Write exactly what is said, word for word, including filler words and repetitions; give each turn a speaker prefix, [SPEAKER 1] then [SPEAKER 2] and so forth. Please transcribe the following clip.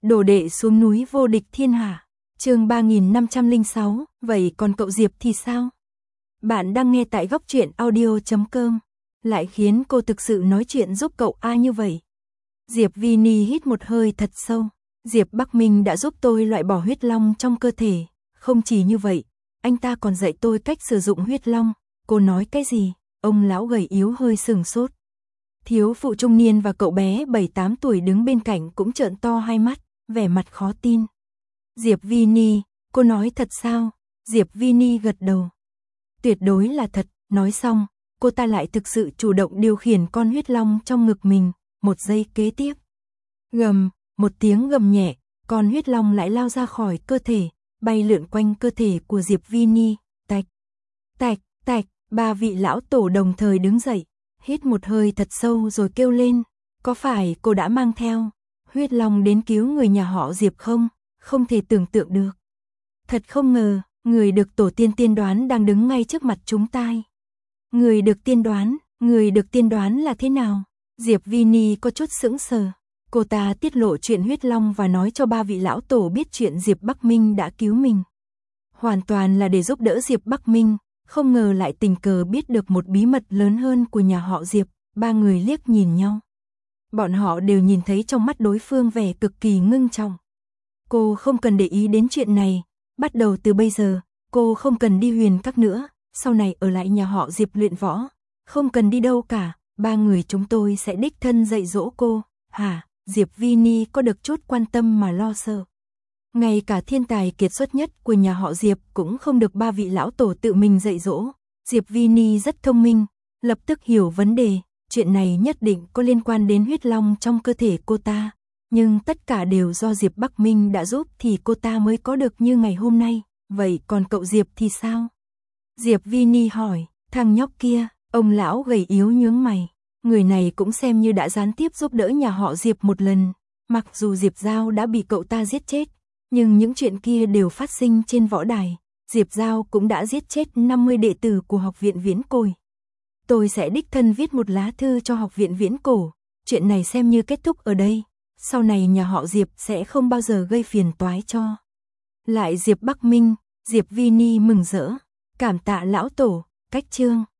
[SPEAKER 1] Đồ đệ xuống núi vô địch thiên hạ. Chương ba nghìn năm trăm lẻ sáu, vậy còn cậu Diệp thì sao? Bạn đang nghe tại góc truyện audio chấm com. Lại khiến cô thực sự nói chuyện giúp cậu A như vậy. Diệp Vini hít một hơi thật sâu. Diệp Bắc Minh đã giúp tôi loại bỏ huyết long trong cơ thể. Không chỉ như vậy, anh ta còn dạy tôi cách sử dụng huyết long. Cô nói cái gì? Ông lão gầy yếu hơi sừng sốt. Thiếu phụ trung niên và cậu bé bảy tám tuổi đứng bên cạnh cũng trợn to hai mắt, vẻ mặt khó tin. Diệp Vini, cô nói thật sao? Diệp Vini gật đầu. Tuyệt đối là thật, nói xong, cô ta lại thực sự chủ động điều khiển con huyết long trong ngực mình, một giây kế tiếp. Gầm, một tiếng gầm nhẹ, con huyết long lại lao ra khỏi cơ thể, bay lượn quanh cơ thể của Diệp Vini, tạch, tạch, tạch, ba vị lão tổ đồng thời đứng dậy, hít một hơi thật sâu rồi kêu lên, có phải cô đã mang theo huyết long đến cứu người nhà họ Diệp không? Không thể tưởng tượng được. Thật không ngờ, người được tổ tiên tiên đoán đang đứng ngay trước mặt chúng ta. Người được tiên đoán, người được tiên đoán là thế nào? Diệp Vini có chút sững sờ. Cô ta tiết lộ chuyện huyết long và nói cho ba vị lão tổ biết chuyện Diệp Bắc Minh đã cứu mình. Hoàn toàn là để giúp đỡ Diệp Bắc Minh, không ngờ lại tình cờ biết được một bí mật lớn hơn của nhà họ Diệp. Ba người liếc nhìn nhau. Bọn họ đều nhìn thấy trong mắt đối phương vẻ cực kỳ ngưng trọng. Cô không cần để ý đến chuyện này, bắt đầu từ bây giờ, cô không cần đi Huyền Các nữa, sau này ở lại nhà họ Diệp luyện võ, không cần đi đâu cả, ba người chúng tôi sẽ đích thân dạy dỗ cô. Hả? Diệp Vini có được chút quan tâm mà lo sợ. Ngay cả thiên tài kiệt xuất nhất của nhà họ Diệp cũng không được ba vị lão tổ tự mình dạy dỗ. Diệp Vini rất thông minh, lập tức hiểu vấn đề, chuyện này nhất định có liên quan đến huyết long trong cơ thể cô ta. Nhưng tất cả đều do Diệp Bắc Minh đã giúp thì cô ta mới có được như ngày hôm nay. Vậy còn cậu Diệp thì sao? Diệp Vini hỏi, thằng nhóc kia, ông lão gầy yếu nhướng mày. Người này cũng xem như đã gián tiếp giúp đỡ nhà họ Diệp một lần. Mặc dù Diệp Giao đã bị cậu ta giết chết, nhưng những chuyện kia đều phát sinh trên võ đài. Diệp Giao cũng đã giết chết năm mươi đệ tử của học viện Viễn Cổ. Tôi sẽ đích thân viết một lá thư cho học viện Viễn Cổ. Chuyện này xem như kết thúc ở đây. Sau này nhà họ Diệp sẽ không bao giờ gây phiền toái cho. Lại Diệp Bắc Minh, Diệp Vini mừng rỡ. Cảm tạ lão tổ, cách chương.